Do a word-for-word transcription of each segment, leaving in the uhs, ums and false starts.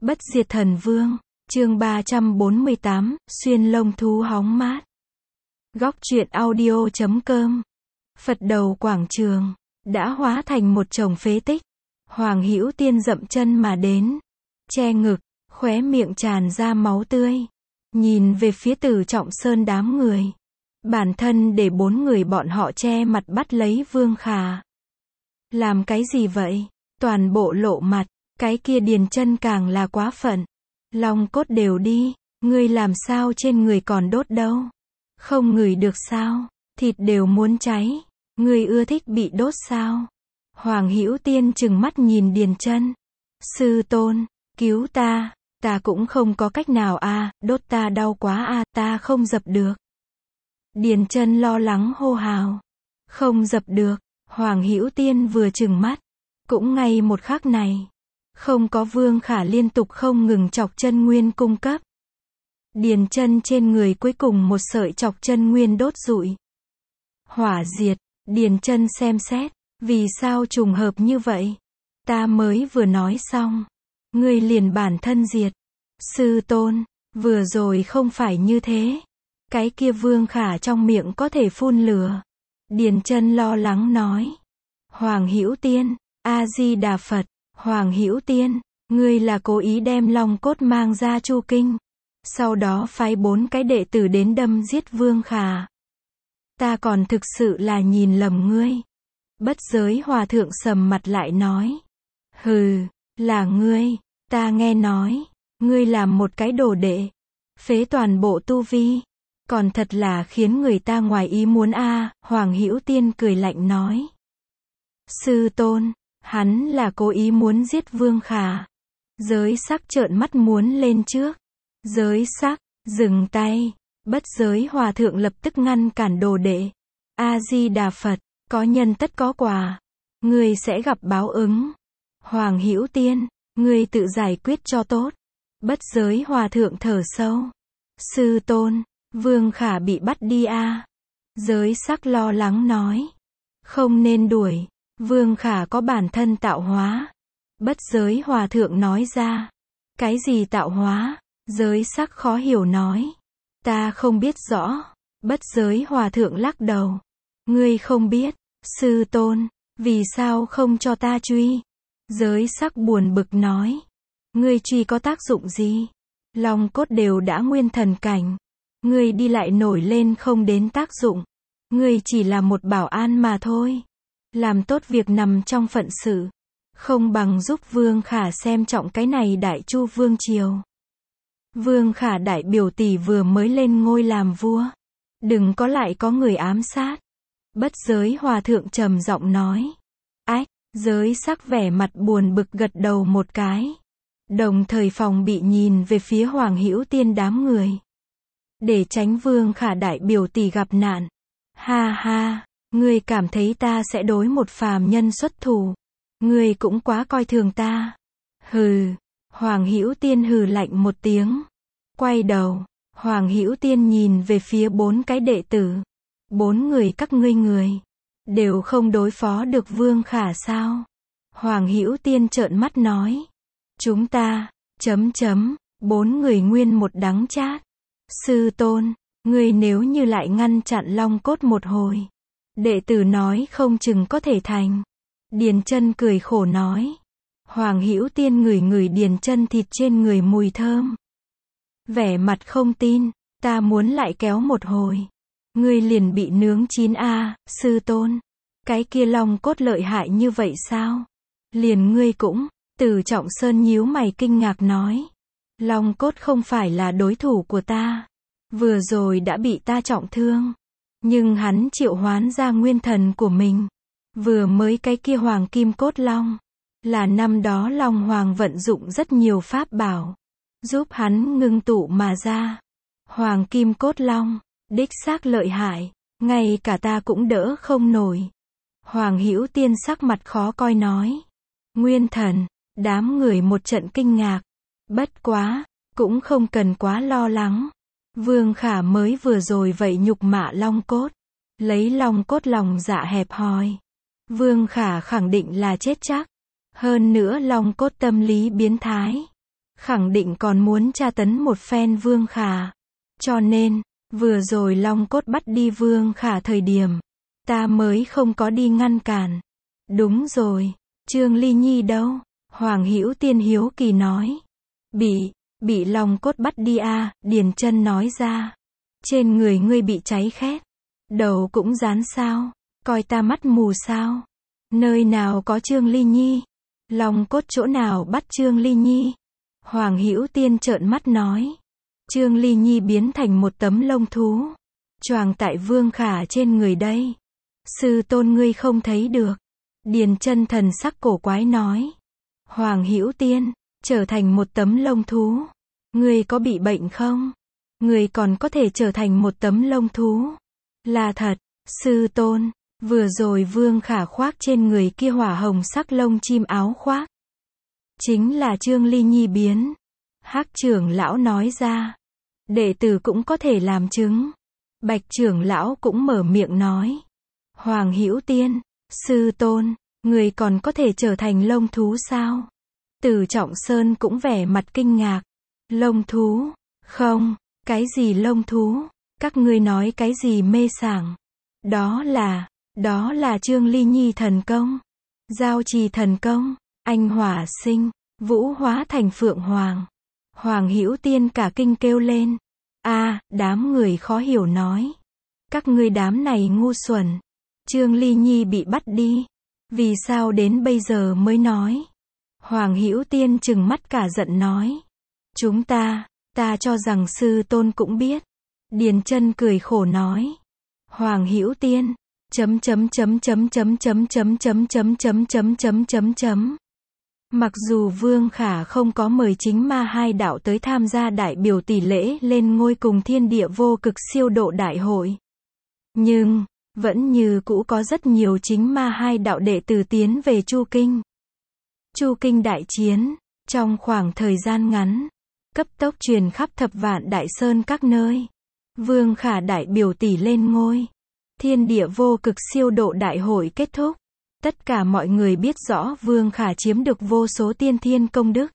Bất diệt thần vương, chương ba trăm bốn mươi tám, xuyên lông thú hóng mát. Góc truyện audio chấm com. Phật đầu quảng trường đã hóa thành một chồng phế tích. Hoàng Hữu Tiên dậm chân mà đến, che ngực, khóe miệng tràn ra máu tươi, nhìn về phía Tử Trọng Sơn đám người. Bản thân để bốn người bọn họ che mặt bắt lấy Vương Khả. Làm cái gì vậy? Toàn bộ lộ mặt, cái kia Điền Chân càng là quá phận. Long cốt đều đi, ngươi làm sao trên người còn đốt đâu? Không ngửi được sao? Thịt đều muốn cháy, ngươi ưa thích bị đốt sao? Hoàng Hữu Tiên trừng mắt nhìn Điền Chân. Sư tôn, cứu ta, ta cũng không có cách nào a, à, đốt ta đau quá a, à, ta không dập được. Điền Chân lo lắng hô hào. Không dập được, Hoàng Hữu Tiên vừa trừng mắt. Cũng ngay một khắc này, không có Vương Khả liên tục không ngừng chọc chân nguyên cung cấp. Điền Chân trên người cuối cùng một sợi chọc chân nguyên đốt rụi. Hỏa diệt, Điền Chân xem xét, vì sao trùng hợp như vậy? Ta mới vừa nói xong, ngươi liền bản thân diệt. Sư tôn, vừa rồi không phải như thế. Cái kia Vương Khả trong miệng có thể phun lửa. Điền Chân lo lắng nói. Hoàng Hữu Tiên, A Di Đà Phật. Hoàng Hữu Tiên, ngươi là cố ý đem long cốt mang ra Chu Kinh, sau đó phái bốn cái đệ tử đến đâm giết Vương Khả. Ta còn thực sự là nhìn lầm ngươi. Bất Giới Hòa Thượng sầm mặt lại nói. Hừ, là ngươi, ta nghe nói, ngươi làm một cái đồ đệ, phế toàn bộ tu vi, còn thật là khiến người ta ngoài ý muốn a. À, Hoàng Hữu Tiên cười lạnh nói. Sư tôn, hắn là cố ý muốn giết Vương Khả. Giới Sắc trợn mắt muốn lên trước. Giới Sắc, dừng tay. Bất Giới Hòa Thượng lập tức ngăn cản đồ đệ. A Di Đà Phật, có nhân tất có quả, ngươi sẽ gặp báo ứng. Hoàng Hữu Tiên, ngươi tự giải quyết cho tốt. Bất Giới Hòa Thượng thở sâu. Sư tôn, Vương Khả bị bắt đi a. À. Giới Sắc lo lắng nói. Không nên đuổi, Vương Khả có bản thân tạo hóa. Bất Giới Hòa Thượng nói ra. Cái gì tạo hóa? Giới Sắc khó hiểu nói. Ta không biết rõ. Bất Giới Hòa Thượng lắc đầu. Ngươi không biết, sư tôn, vì sao không cho ta truy? Giới Sắc buồn bực nói. Ngươi truy có tác dụng gì? Long cốt đều đã nguyên thần cảnh. Ngươi đi lại nổi lên không đến tác dụng. Ngươi chỉ là một bảo an mà thôi. Làm tốt việc nằm trong phận sự, không bằng giúp Vương Khả xem trọng cái này Đại Chu Vương Triều. Vương Khả đại biểu tỷ vừa mới lên ngôi làm vua. Đừng có lại có người ám sát. Bất Giới Hòa Thượng trầm giọng nói. Ách, Giới Sắc vẻ mặt buồn bực gật đầu một cái. Đồng thời phòng bị nhìn về phía Hoàng Hữu Tiên đám người. Để tránh Vương Khả đại biểu tỷ gặp nạn. Ha ha, ngươi cảm thấy ta sẽ đối một phàm nhân xuất thủ. Ngươi cũng quá coi thường ta. Hừ, Hoàng Hữu Tiên hừ lạnh một tiếng. Quay đầu, Hoàng Hữu Tiên nhìn về phía bốn cái đệ tử. Bốn người các ngươi người, đều không đối phó được Vương Khả sao? Hoàng Hữu Tiên trợn mắt nói. Chúng ta, chấm chấm, bốn người nguyên một đắng chát. Sư tôn, ngươi nếu như lại ngăn chặn long cốt một hồi, đệ tử nói không chừng có thể thành. Điền Chân cười khổ nói. Hoàng Hữu Tiên ngửi ngửi Điền Chân thịt trên người mùi thơm. Vẻ mặt không tin, ta muốn lại kéo một hồi. Ngươi liền bị nướng chín a, à, sư tôn. Cái kia long cốt lợi hại như vậy sao? Liền ngươi cũng, Tử Trọng Sơn nhíu mày kinh ngạc nói. Long cốt không phải là đối thủ của ta. Vừa rồi đã bị ta trọng thương. Nhưng hắn triệu hoán ra nguyên thần của mình. Vừa mới cái kia Hoàng Kim Cốt Long, là năm đó Long Hoàng vận dụng rất nhiều pháp bảo, giúp hắn ngưng tụ mà ra. Hoàng Kim Cốt Long, đích xác lợi hại, ngay cả ta cũng đỡ không nổi. Hoàng Hữu Tiên sắc mặt khó coi nói. Nguyên thần, đám người một trận kinh ngạc. Bất quá, cũng không cần quá lo lắng. Vương Khả mới vừa rồi vậy nhục mạ long cốt, lấy long cốt lòng dạ hẹp hòi. Vương Khả khẳng định là chết chắc. Hơn nữa long cốt tâm lý biến thái. khẳng định còn muốn tra tấn một phen Vương Khả. Cho nên, vừa rồi Long Cốt bắt đi Vương Khả thời điểm, ta mới không có đi ngăn cản. Đúng rồi, Trương Ly Nhi đâu? Hoàng Hữu Tiên hiếu kỳ nói. Bị, bị Long Cốt bắt đi à, Điền Chân nói ra. Trên người ngươi bị cháy khét, đầu cũng dán sao? Coi ta mắt mù sao? Nơi nào có Trương Ly Nhi? Long Cốt chỗ nào bắt Trương Ly Nhi? Hoàng Hữu Tiên trợn mắt nói. Trương Ly Nhi biến thành một tấm lông thú, choàng tại Vương Khả trên người đây. Sư tôn ngươi không thấy được. Điền Chân thần sắc cổ quái nói. Hoàng Hữu Tiên, trở thành một tấm lông thú. Ngươi có bị bệnh không? Ngươi còn có thể trở thành một tấm lông thú. Là thật, sư tôn, vừa rồi Vương Khả khoác trên người kia hỏa hồng sắc lông chim áo khoác. Chính là Trương Ly Nhi biến. Hắc trưởng lão nói ra. Đệ tử cũng có thể làm chứng. Bạch trưởng lão cũng mở miệng nói. Hoàng Hữu Tiên, sư tôn, người còn có thể trở thành lông thú sao? Từ Trọng Sơn cũng vẻ mặt kinh ngạc. Lông thú? Không, cái gì lông thú? Các ngươi nói cái gì mê sảng? Đó là, đó là Trương Ly Nhi thần công. Giao trì thần công, anh hỏa sinh, vũ hóa thành phượng hoàng. Hoàng Hữu Tiên cả kinh kêu lên. A, đám người khó hiểu nói. Các ngươi đám này ngu xuẩn. Trương Ly Nhi bị bắt đi. Vì sao đến bây giờ mới nói? Hoàng Hữu Tiên trừng mắt cả giận nói. Chúng ta, ta cho rằng sư tôn cũng biết. Điền Chân cười khổ nói. Hoàng Hữu Tiên, chấm chấm chấm chấm chấm chấm chấm chấm chấm chấm chấm chấm chấm chấm. Mặc dù Vương Khả không có mời chính ma hai đạo tới tham gia đại biểu tỷ lễ lên ngôi cùng thiên địa vô cực siêu độ đại hội, nhưng vẫn như cũ có rất nhiều chính ma hai đạo đệ tử tiến về Chu Kinh. Chu Kinh đại chiến, trong khoảng thời gian ngắn, cấp tốc truyền khắp thập vạn đại sơn các nơi. Vương Khả đại biểu tỷ lên ngôi. Thiên địa vô cực siêu độ đại hội kết thúc. Tất cả mọi người biết rõ Vương Khả chiếm được vô số tiên thiên công đức.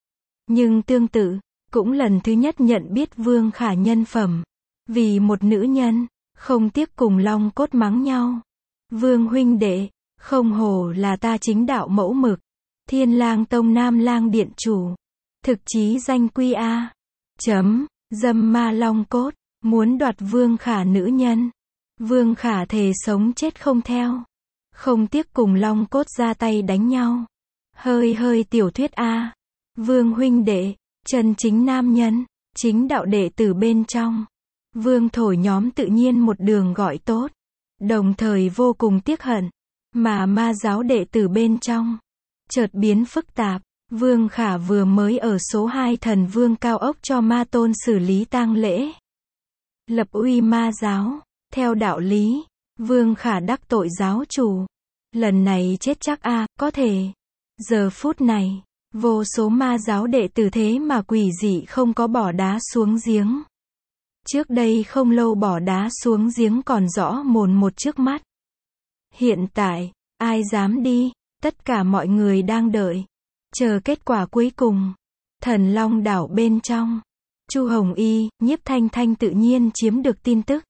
Nhưng tương tự, cũng lần thứ nhất nhận biết Vương Khả nhân phẩm. Vì một nữ nhân, không tiếc cùng Long Cốt mắng nhau. Vương huynh đệ, không hổ là ta chính đạo mẫu mực. Thiên Lang Tông Nam Lang Điện chủ. Thực chí danh quy A. Chấm, dâm ma Long Cốt, muốn đoạt Vương Khả nữ nhân. Vương Khả thề sống chết không theo. Không tiếc cùng Long Cốt ra tay đánh nhau. Hơi hơi tiểu thuyết A. Vương huynh đệ, chân chính nam nhân, chính đạo đệ tử bên trong. Vương thổi nhóm tự nhiên một đường gọi tốt. Đồng thời vô cùng tiếc hận. Mà ma giáo đệ tử bên trong, chợt biến phức tạp. Vương Khả vừa mới ở số hai thần vương cao ốc cho ma tôn xử lý tang lễ. Lập uy ma giáo. Theo đạo lý, Vương Khả đắc tội giáo chủ. Lần này chết chắc a, à, có thể. Giờ phút này, vô số ma giáo đệ tử thế mà quỷ dị không có bỏ đá xuống giếng. Trước đây không lâu bỏ đá xuống giếng còn rõ mồn một trước mắt. Hiện tại, ai dám đi, tất cả mọi người đang đợi. Chờ kết quả cuối cùng. Thần Long đảo bên trong. Chu Hồng Y, Nhiếp Thanh Thanh tự nhiên chiếm được tin tức.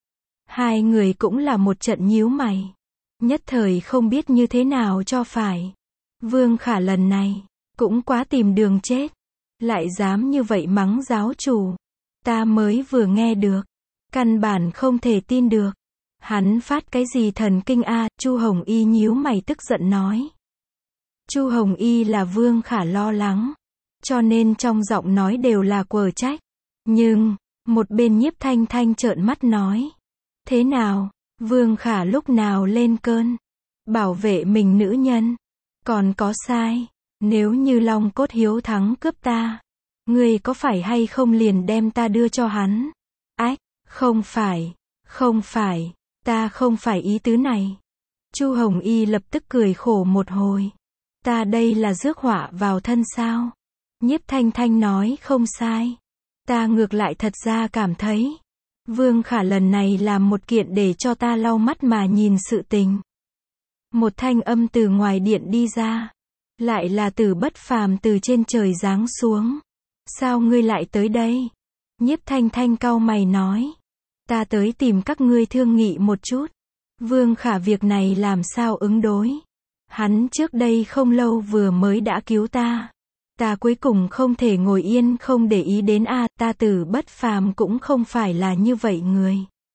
Hai người cũng là một trận nhíu mày. Nhất thời không biết như thế nào cho phải. Vương Khả lần này, cũng quá tìm đường chết. Lại dám như vậy mắng giáo chủ. Ta mới vừa nghe được. Căn bản không thể tin được. Hắn phát cái gì thần kinh a? Chu Hồng Y nhíu mày tức giận nói. Chu Hồng Y là Vương Khả lo lắng. Cho nên trong giọng nói đều là quở trách. Nhưng, một bên Nhiếp Thanh Thanh trợn mắt nói. Thế nào, Vương Khả lúc nào lên cơn, bảo vệ mình nữ nhân, còn có sai, nếu như Long Cốt hiếu thắng cướp ta, ngươi có phải hay không liền đem ta đưa cho hắn? Ách, không phải, không phải, ta không phải ý tứ này. Chu Hồng Y lập tức cười khổ một hồi. Ta đây là rước họa vào thân sao? Nhiếp Thanh Thanh nói không sai. Ta ngược lại thật ra cảm thấy, Vương Khả lần này làm một kiện để cho ta lau mắt mà nhìn sự tình. Một thanh âm từ ngoài điện đi ra. Lại là Tử Bất Phàm từ trên trời giáng xuống. Sao ngươi lại tới đây? Nhiếp Thanh Thanh cau mày nói. Ta tới tìm các ngươi thương nghị một chút. Vương Khả việc này làm sao ứng đối? Hắn trước đây không lâu vừa mới đã cứu ta. Ta cuối cùng không thể ngồi yên không để ý đến a, ta Tử Bất Phàm cũng không phải là như vậy người.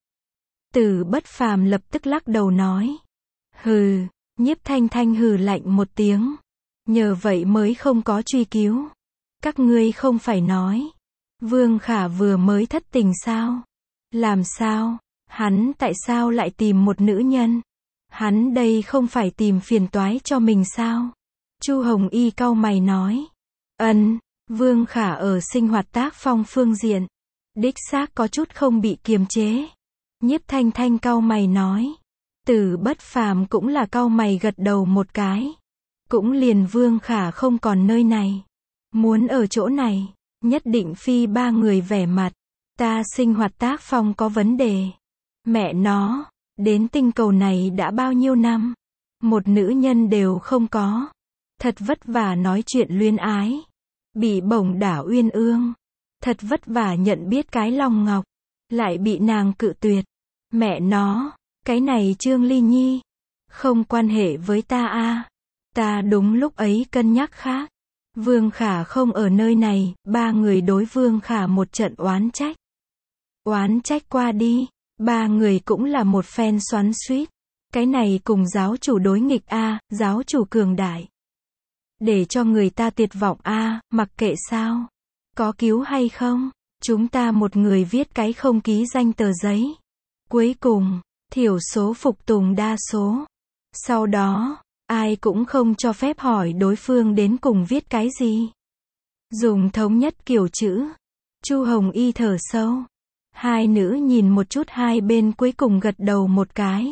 Tử Bất Phàm lập tức lắc đầu nói. Hừ, Nhiếp Thanh Thanh hừ lạnh một tiếng. Nhờ vậy mới không có truy cứu. Các ngươi không phải nói. Vương Khả vừa mới thất tình sao? Làm sao? Hắn tại sao lại tìm một nữ nhân? Hắn đây không phải tìm phiền toái cho mình sao? Chu Hồng Y cau mày nói. Ân, Vương Khả ở sinh hoạt tác phong phương diện. Đích xác có chút không bị kiềm chế. Nhiếp Thanh Thanh cau mày nói. Tử Bất Phàm cũng là cau mày gật đầu một cái. Cũng liền Vương Khả không còn nơi này. Muốn ở chỗ này, nhất định phi ba người vẻ mặt. Ta sinh hoạt tác phong có vấn đề. Mẹ nó, đến tinh cầu này đã bao nhiêu năm. Một nữ nhân đều không có. Thật vất vả nói chuyện luyến ái. Bị bổng đả uyên ương. Thật vất vả nhận biết cái lòng ngọc. Lại bị nàng cự tuyệt. Mẹ nó, cái này Trương Ly Nhi. Không quan hệ với ta a. Ta đúng lúc ấy cân nhắc khác. Vương Khả không ở nơi này, ba người đối Vương Khả một trận oán trách. Oán trách qua đi, ba người cũng là một phen xoắn xuýt. Cái này cùng giáo chủ đối nghịch a, giáo chủ cường đại. Để cho người ta tuyệt vọng a, mặc kệ sao. Có cứu hay không, chúng ta một người viết cái không ký danh tờ giấy. Cuối cùng, thiểu số phục tùng đa số. Sau đó, ai cũng không cho phép hỏi đối phương đến cùng viết cái gì. Dùng thống nhất kiểu chữ. Chu Hồng Y thở sâu. Hai nữ nhìn một chút hai bên cuối cùng gật đầu một cái.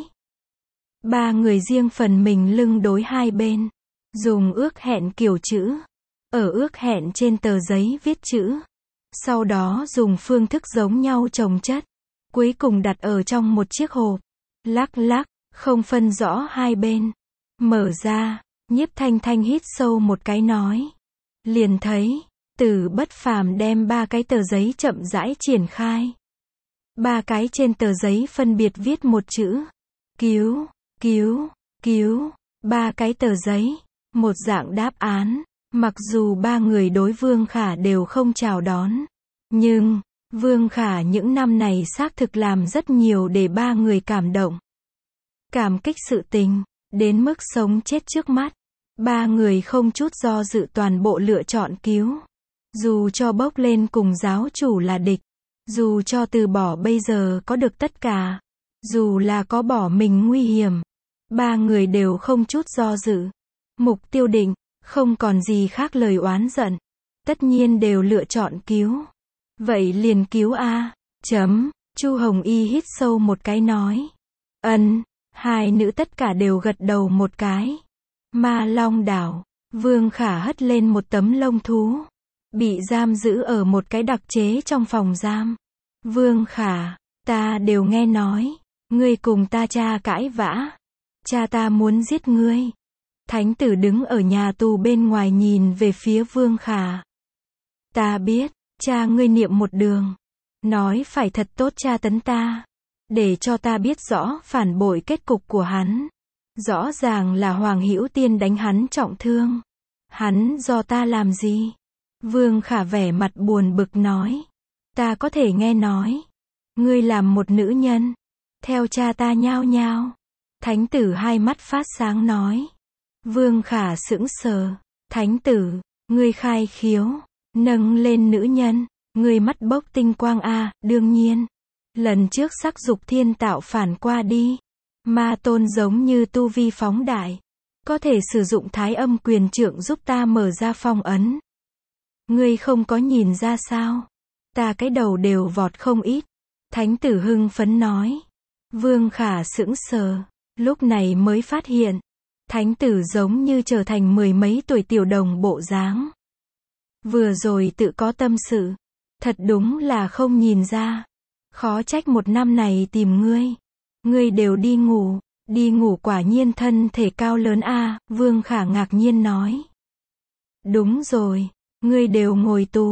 Ba người riêng phần mình lưng đối hai bên. Dùng ước hẹn kiểu chữ. Ở ước hẹn trên tờ giấy viết chữ. Sau đó dùng phương thức giống nhau chồng chất. Cuối cùng đặt ở trong một chiếc hộp. Lắc lắc, không phân rõ hai bên. Mở ra, Nhiếp Thanh Thanh hít sâu một cái nói. Liền thấy, Tử Bất Phàm đem ba cái tờ giấy chậm rãi triển khai. Ba cái trên tờ giấy phân biệt viết một chữ. Cứu, cứu, cứu. Ba cái tờ giấy, một dạng đáp án. Mặc dù ba người đối Vương Khả đều không chào đón. Nhưng, Vương Khả những năm này xác thực làm rất nhiều để ba người cảm động. Cảm kích sự tình. Đến mức sống chết trước mắt. Ba người không chút do dự toàn bộ lựa chọn cứu. Dù cho bốc lên cùng giáo chủ là địch. Dù cho từ bỏ bây giờ có được tất cả. Dù là có bỏ mình nguy hiểm. Ba người đều không chút do dự. Mục tiêu định, không còn gì khác lời oán giận. Tất nhiên đều lựa chọn cứu. Vậy liền cứu a. Chấm. Chu Hồng Y hít sâu một cái nói. Ân. Hai nữ tất cả đều gật đầu một cái. Ma Long đảo, Vương Khả hất lên một tấm lông thú. Bị giam giữ ở một cái đặc chế trong phòng giam. Vương Khả, ta đều nghe nói. Ngươi cùng ta cha cãi vã. Cha ta muốn giết ngươi. Thánh tử đứng ở nhà tù bên ngoài nhìn về phía Vương Khả. Ta biết, cha ngươi niệm một đường. Nói phải thật tốt tra tấn ta. Để cho ta biết rõ phản bội kết cục của hắn. Rõ ràng là Hoàng Hữu Tiên đánh hắn trọng thương. Hắn do ta làm gì? Vương Khả vẻ mặt buồn bực nói. Ta có thể nghe nói. Ngươi làm một nữ nhân. Theo cha ta nhao nhao. Thánh tử hai mắt phát sáng nói. Vương Khả sững sờ. Thánh tử, ngươi khai khiếu. Nâng lên nữ nhân. Ngươi mắt bốc tinh quang a, đương nhiên. Lần trước sắc dục thiên tạo phản qua đi. Ma tôn giống như tu vi phóng đại. Có thể sử dụng thái âm quyền trượng giúp ta mở ra phong ấn. Ngươi không có nhìn ra sao? Ta cái đầu đều vọt không ít. Thánh tử hưng phấn nói. Vương Khả sững sờ. Lúc này mới phát hiện. Thánh tử giống như trở thành mười mấy tuổi tiểu đồng bộ dáng. Vừa rồi tự có tâm sự. Thật đúng là không nhìn ra. Khó trách một năm này tìm ngươi. Ngươi đều đi ngủ. Đi ngủ quả nhiên thân thể cao lớn a. Vương Khả ngạc nhiên nói. Đúng rồi. Ngươi đều ngồi tù.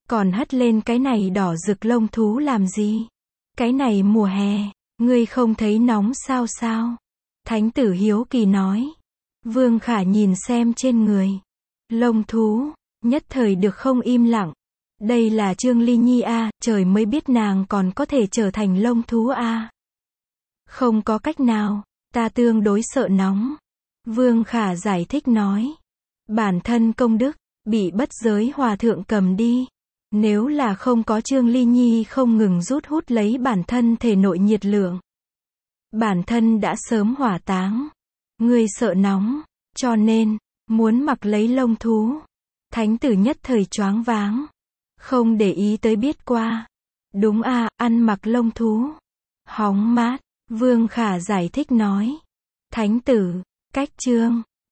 Còn hất lên cái này đỏ rực lông thú làm gì? Cái này mùa hè, ngươi không thấy nóng sao sao? Thánh tử hiếu kỳ nói. Vương Khả nhìn xem trên người lông thú, nhất thời được không im lặng. Đây là Trương Ly Nhi a, trời mới biết nàng còn có thể trở thành lông thú a. Không có cách nào, ta tương đối sợ nóng. Vương Khả giải thích nói. Bản thân công đức, bị bất giới hòa thượng cầm đi. Nếu là không có Trương Ly Nhi không ngừng rút hút lấy bản thân thể nội nhiệt lượng, bản thân đã sớm hỏa táng. Ngươi sợ nóng, cho nên, muốn mặc lấy lông thú. Thánh tử nhất thời choáng váng. Không để ý tới biết qua. Đúng a, ăn mặc lông thú. Hóng mát, Vương Khả giải thích nói. Thánh tử, cách chương.